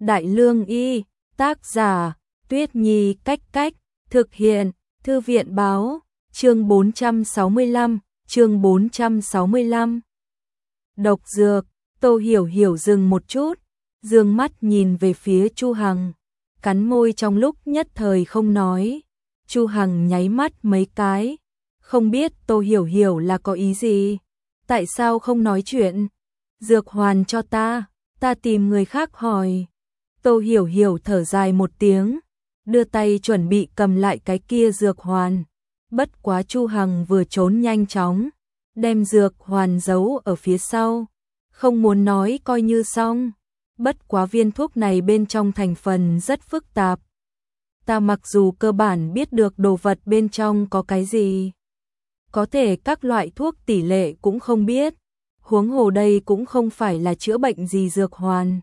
Đại Lương Y, tác giả, Tuyết Nhi Cách Cách, thực hiện, Thư viện Báo, chương 465, chương 465. Độc dược, Tô Hiểu Hiểu dừng một chút, dương mắt nhìn về phía Chu Hằng, cắn môi trong lúc nhất thời không nói. Chu Hằng nháy mắt mấy cái, không biết Tô Hiểu Hiểu là có ý gì, tại sao không nói chuyện? Dược hoàn cho ta tìm người khác hỏi. Tô Hiểu Hiểu thở dài một tiếng, đưa tay chuẩn bị cầm lại cái kia dược hoàn. Bất quá Chu Hằng vừa trốn nhanh chóng, đem dược hoàn giấu ở phía sau, không muốn nói coi như xong. Bất quá viên thuốc này bên trong thành phần rất phức tạp. Ta mặc dù cơ bản biết được đồ vật bên trong có cái gì, có thể các loại thuốc tỷ lệ cũng không biết, huống hồ đây cũng không phải là chữa bệnh gì dược hoàn,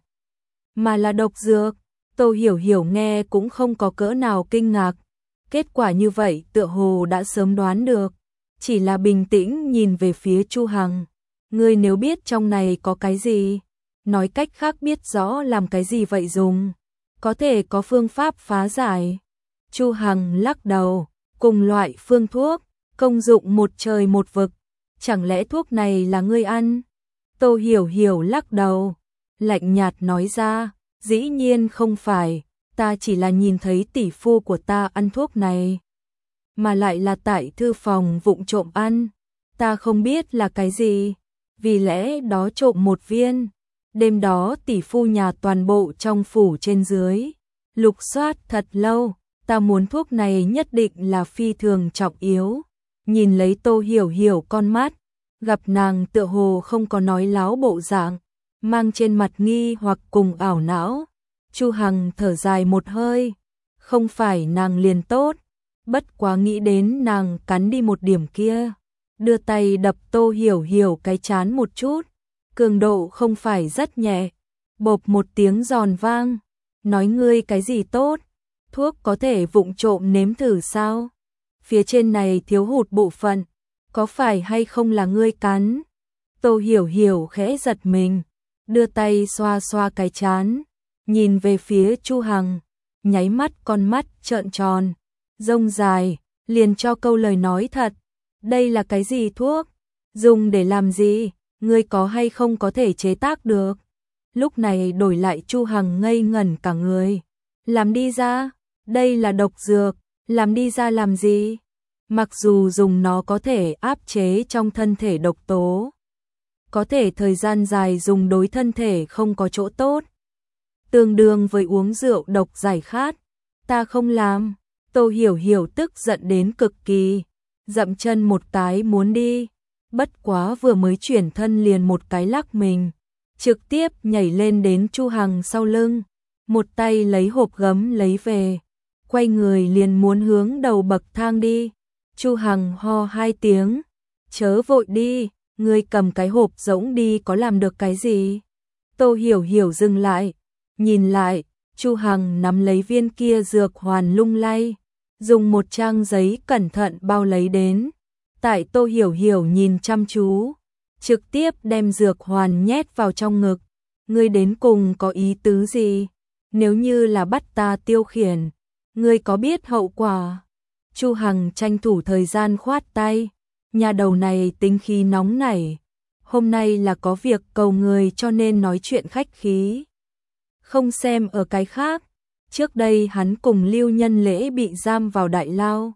mà là độc dược. Tô Hiểu Hiểu nghe cũng không có cỡ nào kinh ngạc, kết quả như vậy tựa hồ đã sớm đoán được, chỉ là bình tĩnh nhìn về phía Chu Hằng. Ngươi nếu biết trong này có cái gì, nói cách khác biết rõ làm cái gì vậy dùng, có thể có phương pháp phá giải. Chu Hằng lắc đầu, cùng loại phương thuốc, công dụng một trời một vực, chẳng lẽ thuốc này là ngươi ăn? Tô Hiểu Hiểu lắc đầu, lạnh nhạt nói ra, dĩ nhiên không phải, ta chỉ là nhìn thấy tỷ phu của ta ăn thuốc này, mà lại là tại thư phòng vụng trộm ăn, ta không biết là cái gì, vì lẽ đó trộm một viên. Đêm đó tỷ phu nhà toàn bộ trong phủ trên dưới lục soát thật lâu, ta muốn thuốc này nhất định là phi thường trọng yếu. Nhìn lấy Tô Hiểu Hiểu con mắt, gặp nàng tựa hồ không có nói láo bộ dạng, mang trên mặt nghi hoặc cùng ảo não. Chu Hằng thở dài một hơi, không phải nàng liền tốt, bất quá nghĩ đến nàng cắn đi một điểm kia, đưa tay đập Tô Hiểu Hiểu cái chán một chút, cường độ không phải rất nhẹ, bộp một tiếng giòn vang, nói ngươi cái gì tốt, thuốc có thể vụng trộm nếm thử sao? Phía trên này thiếu hụt bộ phận, có phải hay không là ngươi cắn? Tô Hiểu Hiểu khẽ giật mình, đưa tay xoa xoa cái chán, nhìn về phía Chu Hằng, nháy mắt con mắt trợn tròn, rông dài, liền cho câu lời nói thật. Đây là cái gì thuốc? Dùng để làm gì? Ngươi có hay không có thể chế tác được? Lúc này đổi lại Chu Hằng ngây ngẩn cả người. Làm đi ra? Đây là độc dược, làm đi ra làm gì? Mặc dù dùng nó có thể áp chế trong thân thể độc tố, có thể thời gian dài dùng đối thân thể không có chỗ tốt, tương đương với uống rượu độc giải khát. Ta không làm. Tô Hiểu Hiểu tức giận đến cực kỳ, dậm chân một cái muốn đi, bất quá vừa mới chuyển thân liền một cái lắc mình, trực tiếp nhảy lên đến Chu Hằng sau lưng, một tay lấy hộp gấm lấy về, quay người liền muốn hướng đầu bậc thang đi. Chu Hằng ho hai tiếng, chớ vội đi, ngươi cầm cái hộp rỗng đi có làm được cái gì? Tô Hiểu Hiểu dừng lại, nhìn lại, Chu Hằng nắm lấy viên kia dược hoàn lung lay, dùng một trang giấy cẩn thận bao lấy đến. Tại Tô Hiểu Hiểu nhìn chăm chú, trực tiếp đem dược hoàn nhét vào trong ngực. Ngươi đến cùng có ý tứ gì? Nếu như là bắt ta tiêu khiển, ngươi có biết hậu quả? Chu Hằng tranh thủ thời gian khoát tay, nhà đầu này tính khí nóng nảy, hôm nay là có việc cầu người cho nên nói chuyện khách khí. Không xem ở cái khác, trước đây hắn cùng Lưu Nhân Lễ bị giam vào đại lao,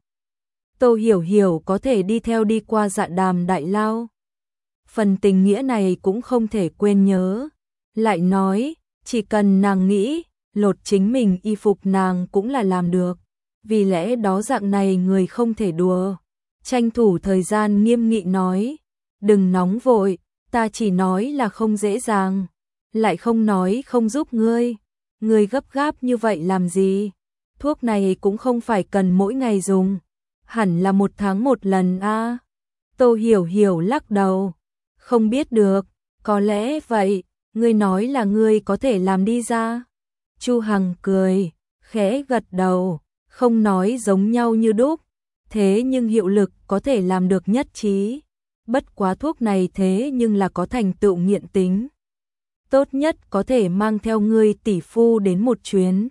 Tô Hiểu Hiểu có thể đi theo đi qua Dạ Đàm đại lao, phần tình nghĩa này cũng không thể quên nhớ. Lại nói, chỉ cần nàng nghĩ, lột chính mình y phục nàng cũng là làm được, vì lẽ đó dạng này người không thể đùa. Tranh thủ thời gian nghiêm nghị nói, đừng nóng vội, ta chỉ nói là không dễ dàng, lại không nói không giúp ngươi. Ngươi gấp gáp như vậy làm gì? Thuốc này cũng không phải cần mỗi ngày dùng, hẳn là một tháng một lần a. Tô Hiểu Hiểu lắc đầu, không biết được, có lẽ vậy, ngươi nói là ngươi có thể làm đi ra. Chu Hằng cười, khẽ gật đầu, không nói giống nhau như đúc, thế nhưng hiệu lực có thể làm được nhất trí. Bất quá thuốc này thế nhưng là có thành tựu nghiện tính. tốt nhất có thể mang theo ngươi tỷ phu đến một chuyến.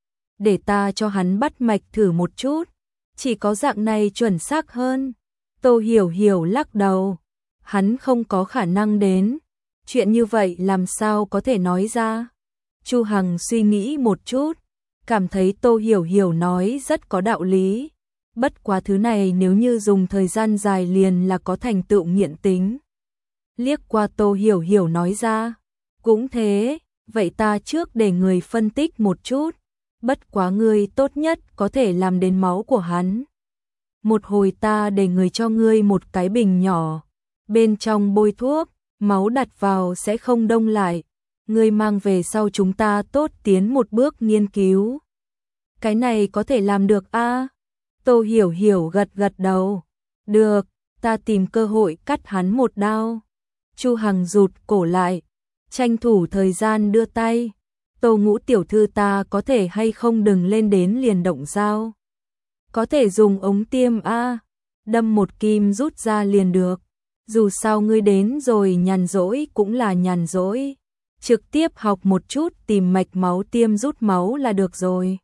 Để ta cho hắn bắt mạch thử một chút, chỉ có dạng này chuẩn xác hơn. Tô Hiểu Hiểu lắc đầu, hắn không có khả năng đến, chuyện như vậy làm sao có thể nói ra. Chu Hằng suy nghĩ một chút, cảm thấy Tô Hiểu Hiểu nói rất có đạo lý. Bất quá thứ này nếu như dùng thời gian dài liền là có thành tựu nghiện tính. Liếc qua Tô Hiểu Hiểu nói ra, cũng thế, vậy ta trước để người phân tích một chút, bất quá ngươi tốt nhất có thể làm đến máu của hắn. Một hồi ta để người cho ngươi một cái bình nhỏ, bên trong bôi thuốc, máu đặt vào sẽ không đông lại, ngươi mang về sau chúng ta tốt tiến một bước nghiên cứu. Cái này có thể làm được a? Tô Hiểu Hiểu gật gật đầu. Được, ta tìm cơ hội cắt hắn một đao. Chu Hằng rụt cổ lại, tranh thủ thời gian đưa tay. Tô Ngũ tiểu thư ta có thể hay không đừng lên đến liền động dao. Có thể dùng ống tiêm a, đâm một kim rút ra liền được. Dù sao ngươi đến rồi nhàn rỗi cũng là nhàn rỗi. Trực tiếp học một chút tìm mạch máu tiêm rút máu là được rồi.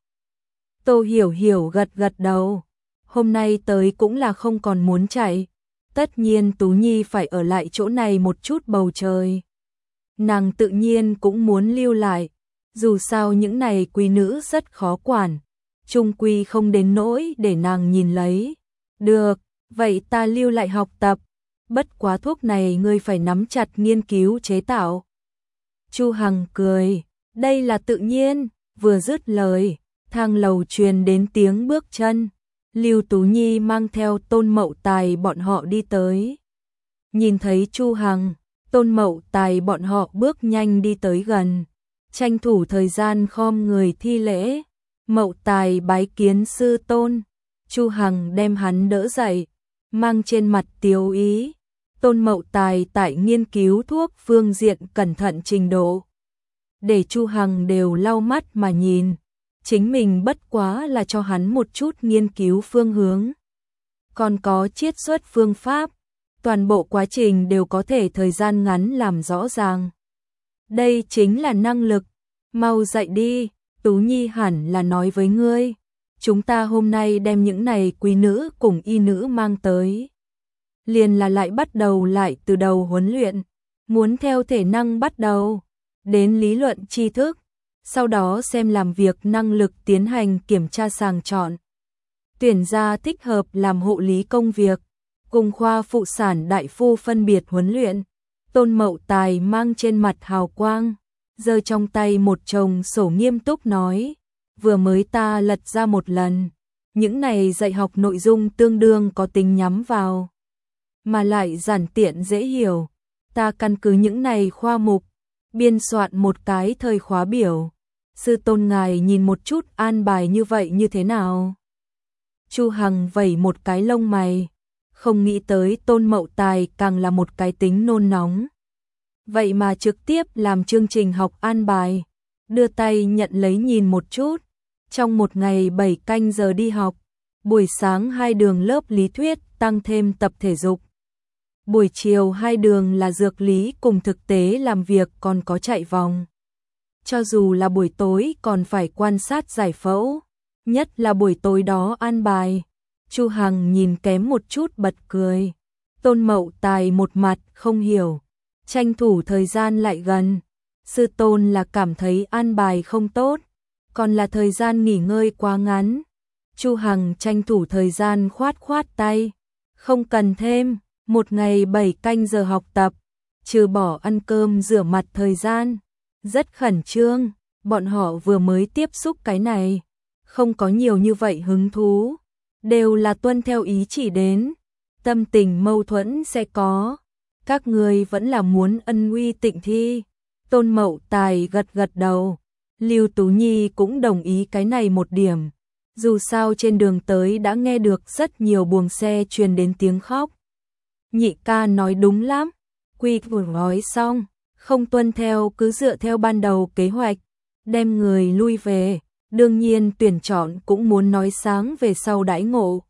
Tô Hiểu Hiểu gật gật đầu. Hôm nay tới cũng là không còn muốn chạy. Tất nhiên Tú Nhi phải ở lại chỗ này một chút bầu trời. Nàng tự nhiên cũng muốn lưu lại. Dù sao những này quý nữ rất khó quản. Trung quy không đến nỗi để nàng nhìn lấy. Được, vậy ta lưu lại học tập. Bất quá thuốc này ngươi phải nắm chặt nghiên cứu chế tạo. Chu Hằng cười, đây là tự nhiên. Vừa dứt lời, thang lầu truyền đến tiếng bước chân. Lưu Tú Nhi mang theo Tôn Mậu Tài bọn họ đi tới. Nhìn thấy Chu Hằng, Tôn Mậu Tài bọn họ bước nhanh đi tới gần, tranh thủ thời gian khom người thi lễ. Mậu Tài bái kiến sư tôn. Chu Hằng đem hắn đỡ dậy, mang trên mặt tiếu ý. Tôn Mậu Tài tại nghiên cứu thuốc phương diện cẩn thận trình độ, để Chu Hằng đều lau mắt mà nhìn. Chính mình bất quá là cho hắn một chút nghiên cứu phương hướng, còn có chiết xuất phương pháp, toàn bộ quá trình đều có thể thời gian ngắn làm rõ ràng. Đây chính là năng lực, mau dậy đi, Tú Nhi hẳn là nói với ngươi, chúng ta hôm nay đem những này quý nữ cùng y nữ mang tới. Liền là lại bắt đầu lại từ đầu huấn luyện, muốn theo thể năng bắt đầu, đến lý luận tri thức. Sau đó xem làm việc năng lực tiến hành kiểm tra sàng chọn. Tuyển ra thích hợp làm hộ lý công việc, cùng khoa phụ sản đại phu phân biệt huấn luyện. Tôn Mậu Tài mang trên mặt hào quang, giơ trong tay một chồng sổ nghiêm túc nói, vừa mới ta lật ra một lần, những này dạy học nội dung tương đương có tính nhắm vào, mà lại giản tiện dễ hiểu. Ta căn cứ những này khoa mục, biên soạn một cái thời khóa biểu. Sư tôn ngài nhìn một chút an bài như vậy như thế nào? Chu Hằng vẩy một cái lông mày, không nghĩ tới Tôn Mậu Tài càng là một cái tính nôn nóng. Vậy mà trực tiếp làm chương trình học an bài, đưa tay nhận lấy nhìn một chút. Trong một ngày 7 canh giờ đi học, buổi sáng 2 đường lớp lý thuyết tăng thêm tập thể dục. Buổi chiều 2 đường là dược lý cùng thực tế làm việc còn có chạy vòng. Cho dù là buổi tối còn phải quan sát giải phẫu, nhất là buổi tối đó an bài. Chu Hằng nhìn kém một chút bật cười. Tôn Mậu Tài một mặt không hiểu, tranh thủ thời gian lại gần. Sư tôn là cảm thấy an bài không tốt, còn là thời gian nghỉ ngơi quá ngắn. Chu Hằng tranh thủ thời gian khoát khoát tay, không cần thêm, một ngày 7 canh giờ học tập, trừ bỏ ăn cơm rửa mặt thời gian. Rất khẩn trương, bọn họ vừa mới tiếp xúc cái này, không có nhiều như vậy hứng thú, đều là tuân theo ý chỉ đến, tâm tình mâu thuẫn sẽ có, các người vẫn là muốn ân uy tịnh thi. Tôn Mậu Tài gật gật đầu, Lưu Tú Nhi cũng đồng ý cái này một điểm, dù sao trên đường tới đã nghe được rất nhiều buồng xe truyền đến tiếng khóc. Nhị ca nói đúng lắm, quy vừa nói xong. Không tuân theo cứ dựa theo ban đầu kế hoạch, đem người lui về, đương nhiên tuyển chọn cũng muốn nói sáng về sau đãi ngộ.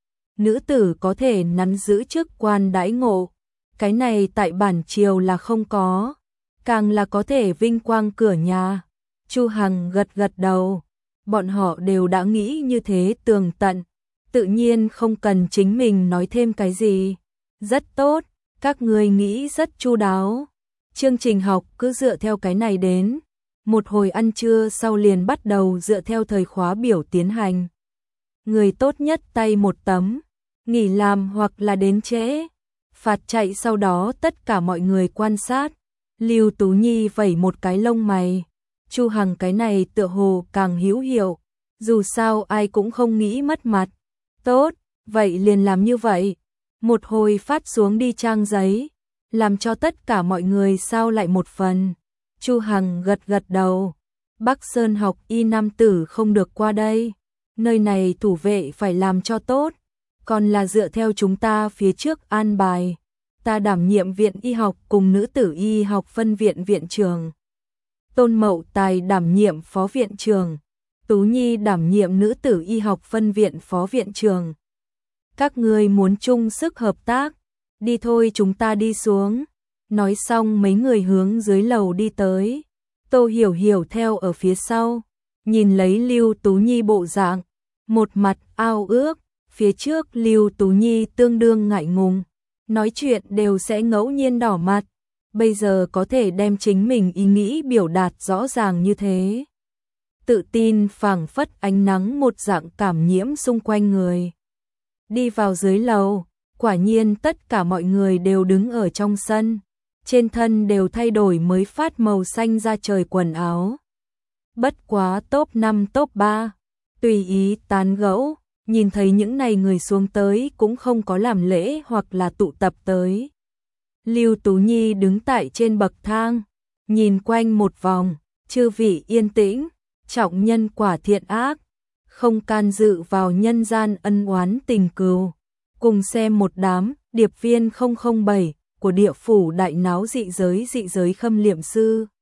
Nữ tử có thể nắm giữ chức quan đãi ngộ, cái này tại bản triều là không có. càng là có thể vinh quang cửa nhà. Chu Hằng gật gật đầu, bọn họ đều đã nghĩ như thế tường tận, tự nhiên không cần chính mình nói thêm cái gì. Rất tốt, các ngươi nghĩ rất chu đáo. Chương trình học cứ dựa theo cái này đến. Một hồi ăn trưa sau liền bắt đầu dựa theo thời khóa biểu tiến hành. Người tốt nhất tay một tấm, nghỉ làm hoặc là đến trễ, phạt chạy, sau đó tất cả mọi người quan sát. Lưu Tú Nhi vẩy một cái lông mày, Chu Hằng cái này tựa hồ càng hữu hiệu, dù sao ai cũng không nghĩ mất mặt. Tốt, vậy liền làm như vậy. Một hồi phát xuống đi trang giấy, làm cho tất cả mọi người sao lại một phần. Chu Hằng gật gật đầu. Bắc Sơn học y nam tử không được qua đây. Nơi này thủ vệ phải làm cho tốt, còn là dựa theo chúng ta phía trước an bài. Ta đảm nhiệm viện y học cùng nữ tử y học phân viện viện trưởng. Tôn Mậu Tài đảm nhiệm phó viện trưởng. Tú Nhi đảm nhiệm nữ tử y học phân viện phó viện trưởng. Các ngươi muốn chung sức hợp tác, đi thôi chúng ta đi xuống. Nói xong mấy người hướng dưới lầu đi tới. Tô Hiểu Hiểu theo ở phía sau, nhìn lấy Lưu Tú Nhi bộ dạng, một mặt ao ước. Phía trước Lưu Tú Nhi tương đương ngại ngùng, nói chuyện đều sẽ ngẫu nhiên đỏ mặt, bây giờ có thể đem chính mình ý nghĩ biểu đạt rõ ràng như thế. Tự tin phảng phất ánh nắng một dạng cảm nhiễm xung quanh người. Đi vào dưới lầu, quả nhiên tất cả mọi người đều đứng ở trong sân, trên thân đều thay đổi mới phát màu xanh da trời quần áo. Bất quá top 5 top 3, tùy ý tán gẫu, nhìn thấy những này người xuống tới cũng không có làm lễ hoặc là tụ tập tới. Lưu Tú Nhi đứng tại trên bậc thang, nhìn quanh một vòng, chư vị yên tĩnh, trọng nhân quả thiện ác, không can dự vào nhân gian ân oán tình cừu. Cùng xem một đám điệp viên 007 của địa phủ đại náo dị giới khâm liệm sư.